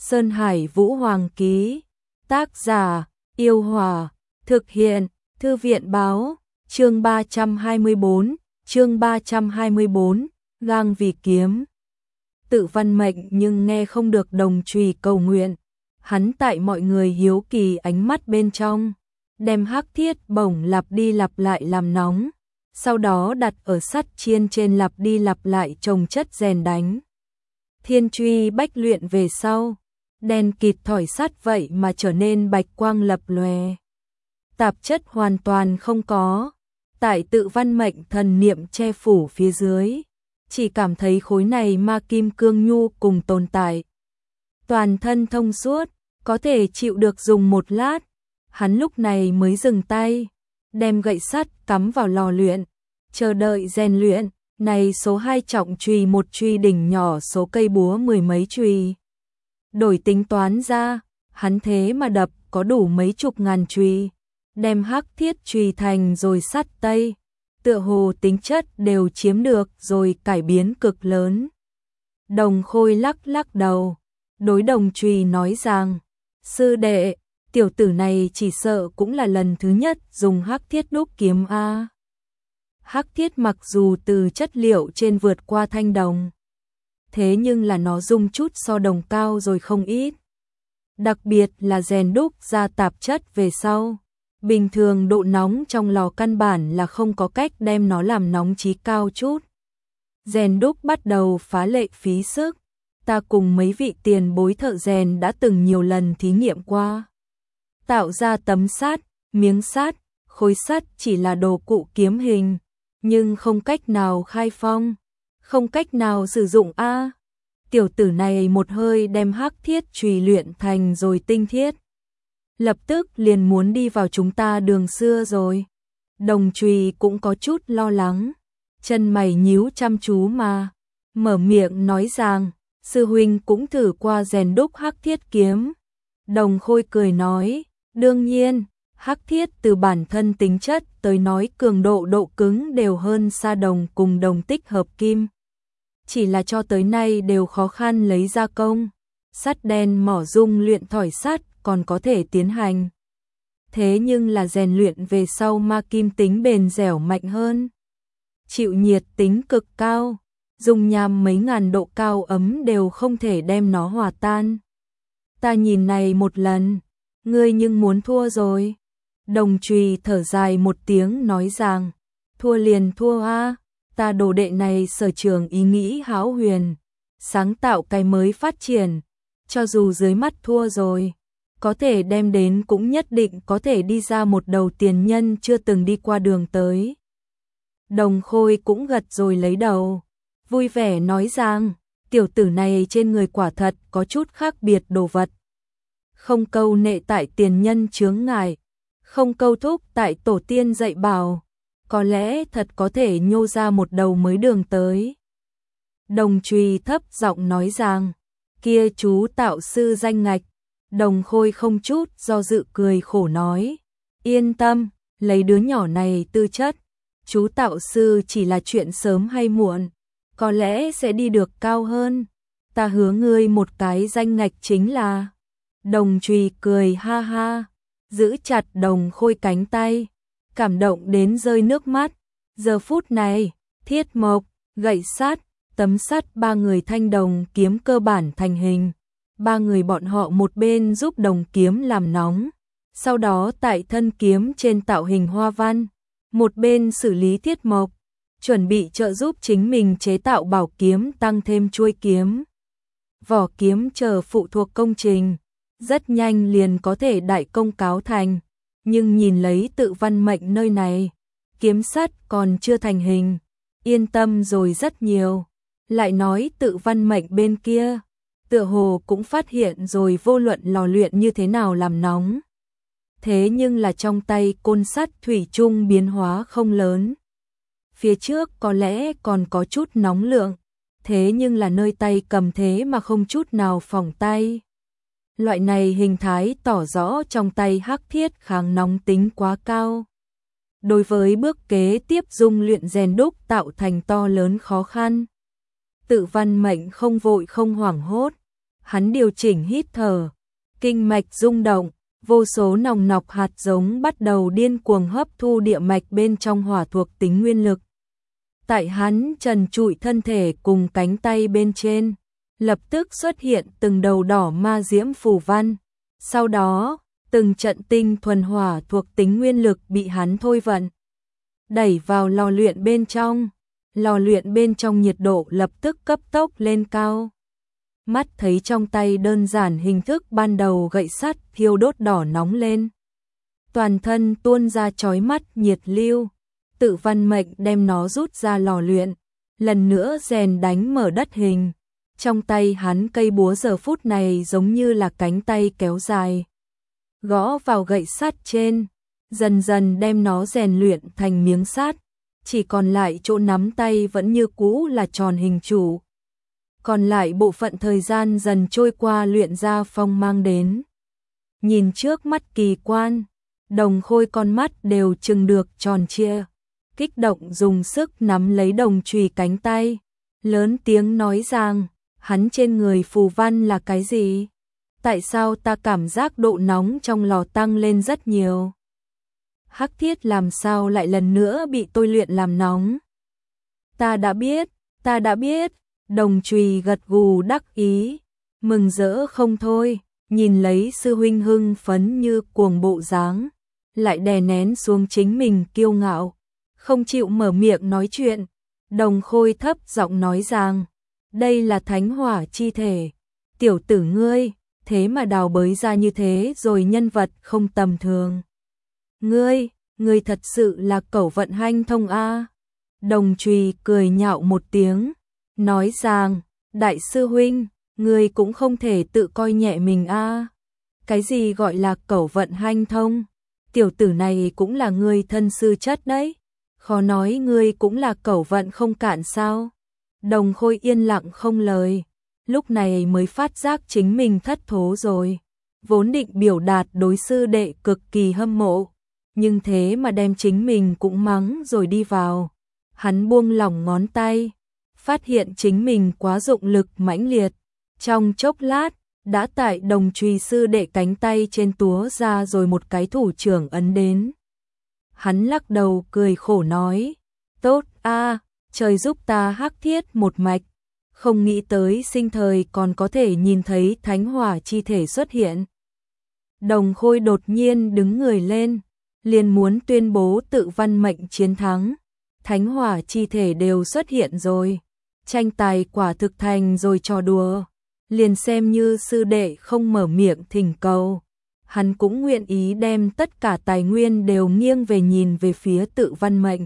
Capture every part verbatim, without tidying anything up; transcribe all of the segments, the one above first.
Sơn Hải Vũ Hoàng ký. Tác giả: Yêu Hòa. Thực hiện: Thư viện báo. Chương ba trăm hai mươi bốn, chương ba trăm hai mươi bốn, gang vì kiếm. Tự văn mệnh nhưng nghe không được đồng trùy cầu nguyện. Hắn tại mọi người hiếu kỳ ánh mắt bên trong, đem hắc thiết bổng lặp đi lặp lại làm nóng, sau đó đặt ở sắt chiên trên lặp đi lặp lại trồng chất rèn đánh. Thiên truy bách luyện về sau, đèn kịt thỏi sắt vậy mà trở nên bạch quang lập lòe. Tạp chất hoàn toàn không có, tại tự văn mệnh thần niệm che phủ phía dưới, chỉ cảm thấy khối này ma kim cương nhu cùng tồn tại. Toàn thân thông suốt, có thể chịu được dùng một lát, hắn lúc này mới dừng tay, đem gậy sắt cắm vào lò luyện, chờ đợi rèn luyện. Này số hai trọng chùy một chùy đỉnh nhỏ, số cây búa mười mấy chùy. Đổi tính toán ra, hắn thế mà đập có đủ mấy chục ngàn chùy, đem hắc thiết chùy thành rồi sắt tây, tựa hồ tính chất đều chiếm được rồi cải biến cực lớn. Đồng Khôi lắc lắc đầu, đối Đồng Trùy nói rằng, sư đệ, tiểu tử này chỉ sợ cũng là lần thứ nhất dùng hắc thiết đúc kiếm a. Hắc thiết mặc dù từ chất liệu trên vượt qua thanh đồng, thế nhưng là nó dung chút so đồng cao rồi không ít. Đặc biệt là rèn đúc ra tạp chất về sau, bình thường độ nóng trong lò căn bản là không có cách đem nó làm nóng chí cao chút. Rèn đúc bắt đầu phá lệ phí sức, ta cùng mấy vị tiền bối thợ rèn đã từng nhiều lần thí nghiệm qua. Tạo ra tấm sắt, miếng sắt, khối sắt chỉ là đồ cụ kiếm hình, nhưng không cách nào khai phong, không cách nào sử dụng a. Tiểu tử này một hơi đem hắc thiết chùy luyện thành rồi tinh thiết, lập tức liền muốn đi vào chúng ta đường xưa rồi. Đồng Trùy cũng có chút lo lắng, chân mày nhíu chăm chú mà mở miệng nói rằng, sư huynh cũng thử qua rèn đúc hắc thiết kiếm. Đồng Khôi cười nói, đương nhiên, hắc thiết từ bản thân tính chất tới nói cường độ độ cứng đều hơn xa đồng cùng đồng tích hợp kim. Chỉ là cho tới nay đều khó khăn lấy ra công, sắt đen mỏ dung luyện thỏi sắt còn có thể tiến hành. Thế nhưng là rèn luyện về sau ma kim tính bền dẻo mạnh hơn, chịu nhiệt tính cực cao, dùng nham mấy ngàn độ cao ấm đều không thể đem nó hòa tan. Ta nhìn này một lần, ngươi nhưng muốn thua rồi. Đồng Trùy thở dài một tiếng nói rằng, thua liền thua a, ta đồ đệ này sở trường ý nghĩ hão huyền, sáng tạo cái mới phát triển, cho dù dưới mắt thua rồi, có thể đem đến cũng nhất định có thể đi ra một đầu tiền nhân chưa từng đi qua đường tới. Đồng Khôi cũng gật rồi lấy đầu, vui vẻ nói rằng, tiểu tử này trên người quả thật có chút khác biệt đồ vật. Không câu nệ tại tiền nhân chướng ngại, không câu thúc tại tổ tiên dạy bảo, có lẽ thật có thể nhô ra một đầu mới đường tới. Đồng Trùy thấp giọng nói rằng, kia chú tạo sư danh ngạch. Đồng Khôi không chút do dự cười khổ nói, yên tâm, lấy đứa nhỏ này tư chất, chú tạo sư chỉ là chuyện sớm hay muộn, có lẽ sẽ đi được cao hơn. Ta hứa ngươi một cái danh ngạch chính là. Đồng Trùy cười ha ha, giữ chặt Đồng Khôi cánh tay, cảm động đến rơi nước mắt. Giờ phút này, thiết mộc, gậy sắt, tấm sắt ba người thanh đồng kiếm cơ bản thành hình. Ba người bọn họ một bên giúp đồng kiếm làm nóng, sau đó tại thân kiếm trên tạo hình hoa văn, một bên xử lý thiết mộc, chuẩn bị trợ giúp chính mình chế tạo bảo kiếm tăng thêm chuôi kiếm. Vỏ kiếm chờ phụ thuộc công trình, rất nhanh liền có thể đại công cáo thành, nhưng nhìn lấy tự văn mệnh nơi này, kiếm sắt còn chưa thành hình, yên tâm rồi rất nhiều. Lại nói tự văn mệnh bên kia, tựa hồ cũng phát hiện rồi vô luận lò luyện như thế nào làm nóng. Thế nhưng là trong tay côn sắt thủy chung biến hóa không lớn. Phía trước có lẽ còn có chút nóng lượng, thế nhưng là nơi tay cầm thế mà không chút nào phỏng tay. Loại này hình thái tỏ rõ trong tay hắc thiết kháng nóng tính quá cao. Đối với bước kế tiếp dung luyện rèn đúc tạo thành to lớn khó khăn. Tự văn mệnh không vội không hoảng hốt, Hắn điều chỉnh hít thở, kinh mạch rung động, vô số nòng nọc hạt giống bắt đầu điên cuồng hấp thu địa mạch bên trong hỏa thuộc tính nguyên lực. Tại hắn trần trụi thân thể cùng cánh tay bên trên, lập tức xuất hiện từng đầu đỏ ma diễm phù văn. Sau đó, từng trận tinh thuần hỏa thuộc tính nguyên lực bị hắn thôi vận, đẩy vào lò luyện bên trong. Lò luyện bên trong nhiệt độ lập tức cấp tốc lên cao. Mắt thấy trong tay đơn giản hình thức ban đầu gậy sắt thiêu đốt đỏ nóng lên. Toàn thân tuôn ra chói mắt nhiệt lưu. Tự văn mệnh đem nó rút ra lò luyện, lần nữa rèn đánh mở đất hình. Trong tay hắn cây búa giờ phút này giống như là cánh tay kéo dài, gõ vào gậy sắt trên, dần dần đem nó rèn luyện thành miếng sắt. Chỉ còn lại chỗ nắm tay vẫn như cũ là tròn hình trụ. Còn lại bộ phận thời gian dần trôi qua luyện ra phong mang đến. Nhìn trước mắt kỳ quan, Đồng Khôi con mắt đều trừng được tròn trịa, kích động dùng sức nắm lấy đồng chùy cánh tay, lớn tiếng nói rằng, hắn trên người phù văn là cái gì? Tại sao ta cảm giác độ nóng trong lò tăng lên rất nhiều? Hắc thiết làm sao lại lần nữa bị tôi luyện làm nóng? Ta đã biết, ta đã biết, đồng chùy gật gù đắc ý, mừng rỡ không thôi, nhìn lấy sư huynh hưng phấn như cuồng bộ dáng, lại đè nén xuống chính mình kiêu ngạo, không chịu mở miệng nói chuyện. Đồng Khôi thấp giọng nói rằng, đây là thánh hỏa chi thể, tiểu tử ngươi, thế mà đào bới ra như thế rồi, nhân vật không tầm thường. Ngươi, ngươi thật sự là cẩu vận hanh thông a. Đồng chùy cười nhạo một tiếng, nói rằng, đại sư huynh, ngươi cũng không thể tự coi nhẹ mình a. Cái gì gọi là cẩu vận hanh thông? Tiểu tử này cũng là ngươi thân sư chất đấy, khó nói ngươi cũng là cẩu vận không cạn sao? Đồng Khôi yên lặng không lời, lúc này mới phát giác chính mình thất thố rồi. Vốn định biểu đạt đối sư đệ cực kỳ hâm mộ, nhưng thế mà đem chính mình cũng mắng rồi đi vào. Hắn buông lỏng ngón tay, phát hiện chính mình quá dụng lực mãnh liệt. Trong chốc lát, đã tại đồng chùy sư đệ cánh tay trên túa ra rồi một cái thủ trưởng ấn đến. Hắn lắc đầu cười khổ nói, tốt a, trời giúp ta hắc thiết một mạch. Không nghĩ tới sinh thời còn có thể nhìn thấy thánh hỏa chi thể xuất hiện. Đồng Khôi đột nhiên đứng người lên, liền muốn tuyên bố tự văn mệnh chiến thắng. Thánh hỏa chi thể đều xuất hiện rồi, tranh tài quả thực thành rồi trò đùa. Liền xem như sư đệ không mở miệng thỉnh cầu, hắn cũng nguyện ý đem tất cả tài nguyên đều nghiêng về nhìn về phía tự văn mệnh.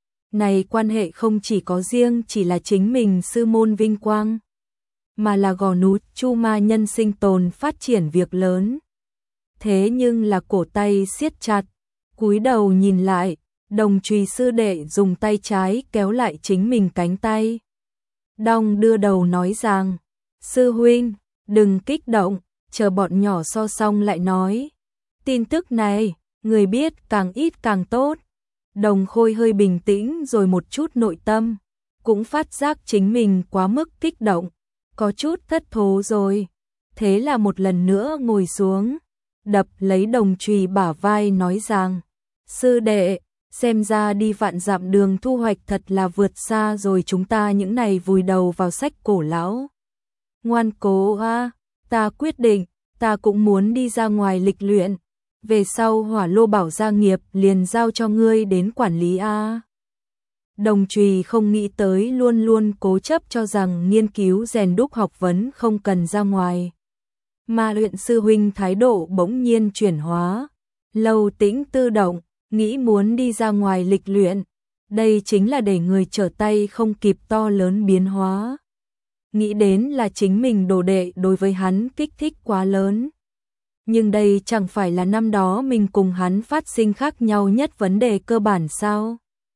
Này quan hệ không chỉ có riêng chỉ là chính mình sư môn vinh quang, mà là gò núi Chu Ma nhân sinh tồn phát triển việc lớn. Thế nhưng là cổ tay siết chặt, cúi đầu nhìn lại, đồng chùy sư đệ dùng tay trái kéo lại chính mình cánh tay. Đong đưa đầu nói rằng, sư huynh, đừng kích động, chờ bọn nhỏ so xong lại nói. Tin tức này, người biết càng ít càng tốt. Đồng Khôi hơi bình tĩnh rồi một chút nội tâm, cũng phát giác chính mình quá mức kích động, có chút thất thố rồi. Thế là một lần nữa ngồi xuống, đập lấy đồng chùy bả vai nói rằng, sư đệ, xem ra đi vạn dặm đường thu hoạch thật là vượt xa rồi chúng ta những này vùi đầu vào sách cổ lão. Ngoan cố a, ta quyết định, ta cũng muốn đi ra ngoài lịch luyện. Về sau Hỏa Lô Bảo gia nghiệp liền giao cho ngươi đến quản lý a. Đồng chùy không nghĩ tới luôn luôn cố chấp cho rằng nghiên cứu rèn đúc học vấn không cần ra ngoài. Mà luyện sư huynh thái độ bỗng nhiên chuyển hóa, lâu tĩnh tự động, nghĩ muốn đi ra ngoài lịch luyện. Đây chính là để người trở tay không kịp to lớn biến hóa. Nghĩ đến là chính mình đồ đệ đối với hắn kích thích quá lớn. Nhưng đây chẳng phải là năm đó mình cùng hắn phát sinh khác nhau nhất vấn đề cơ bản sao?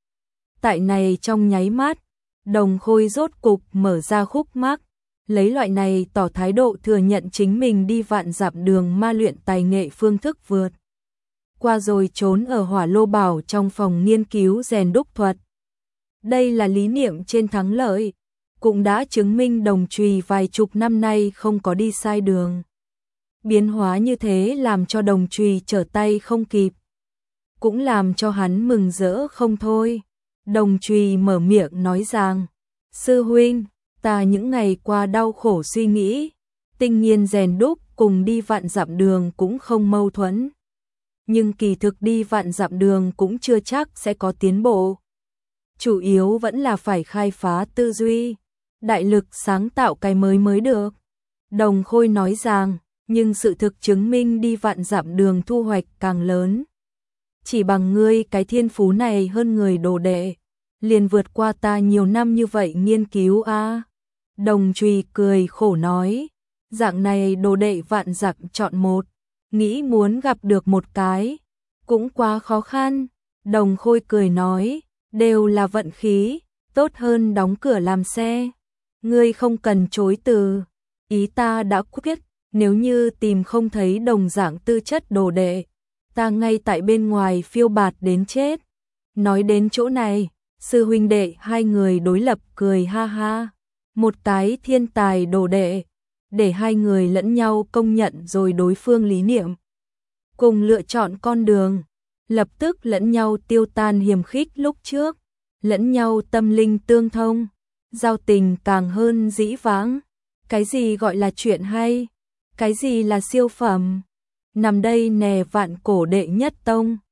Tại này trong nháy mắt, Đồng Khôi rốt cục mở ra khúc mắc, lấy loại này tỏ thái độ thừa nhận chính mình đi vạn dặm đường ma luyện tài nghệ phương thức vượt qua rồi trốn ở Hỏa Lô Bảo trong phòng nghiên cứu rèn đúc thuật. Đây là lý niệm trên thắng lợi. cũng đã chứng minh Đồng Trùy vài chục năm nay không có đi sai đường. Biến hóa như thế làm cho Đồng Trùy trở tay không kịp, cũng làm cho hắn mừng rỡ không thôi. Đồng Trùy mở miệng nói rằng, sư huynh, ta những ngày qua đau khổ suy nghĩ, tinh nghiên rèn đúc cùng đi vạn dặm đường cũng không mâu thuẫn. Nhưng kỳ thực đi vạn dặm đường cũng chưa chắc sẽ có tiến bộ. Chủ yếu vẫn là phải khai phá tư duy, đại lực sáng tạo cái mới mới được. Đồng Khôi nói rằng, nhưng sự thực chứng minh đi vạn dặm đường thu hoạch càng lớn. Chỉ bằng ngươi cái thiên phú này hơn người đồ đệ, liền vượt qua ta nhiều năm như vậy nghiên cứu a. À. Đồng Trùy cười khổ nói, dạng này đồ đệ vạn dặm chọn một, nghĩ muốn gặp được một cái, cũng quá khó khăn. Đồng Khôi cười nói, đều là vận khí, tốt hơn đóng cửa làm xe. Ngươi không cần chối từ, ý ta đã quyết, nếu như tìm không thấy đồng dạng tư chất đồ đệ, ta ngay tại bên ngoài phiêu bạt đến chết. Nói đến chỗ này, sư huynh đệ hai người đối lập cười ha ha, một cái thiên tài đồ đệ, để hai người lẫn nhau công nhận rồi đối phương lý niệm, cùng lựa chọn con đường, lập tức lẫn nhau tiêu tan hiềm khích lúc trước, lẫn nhau tâm linh tương thông, giao tình càng hơn dĩ vãng. Cái gì gọi là chuyện hay? Cái gì là siêu phẩm? Nằm đây nè vạn cổ đệ nhất tông.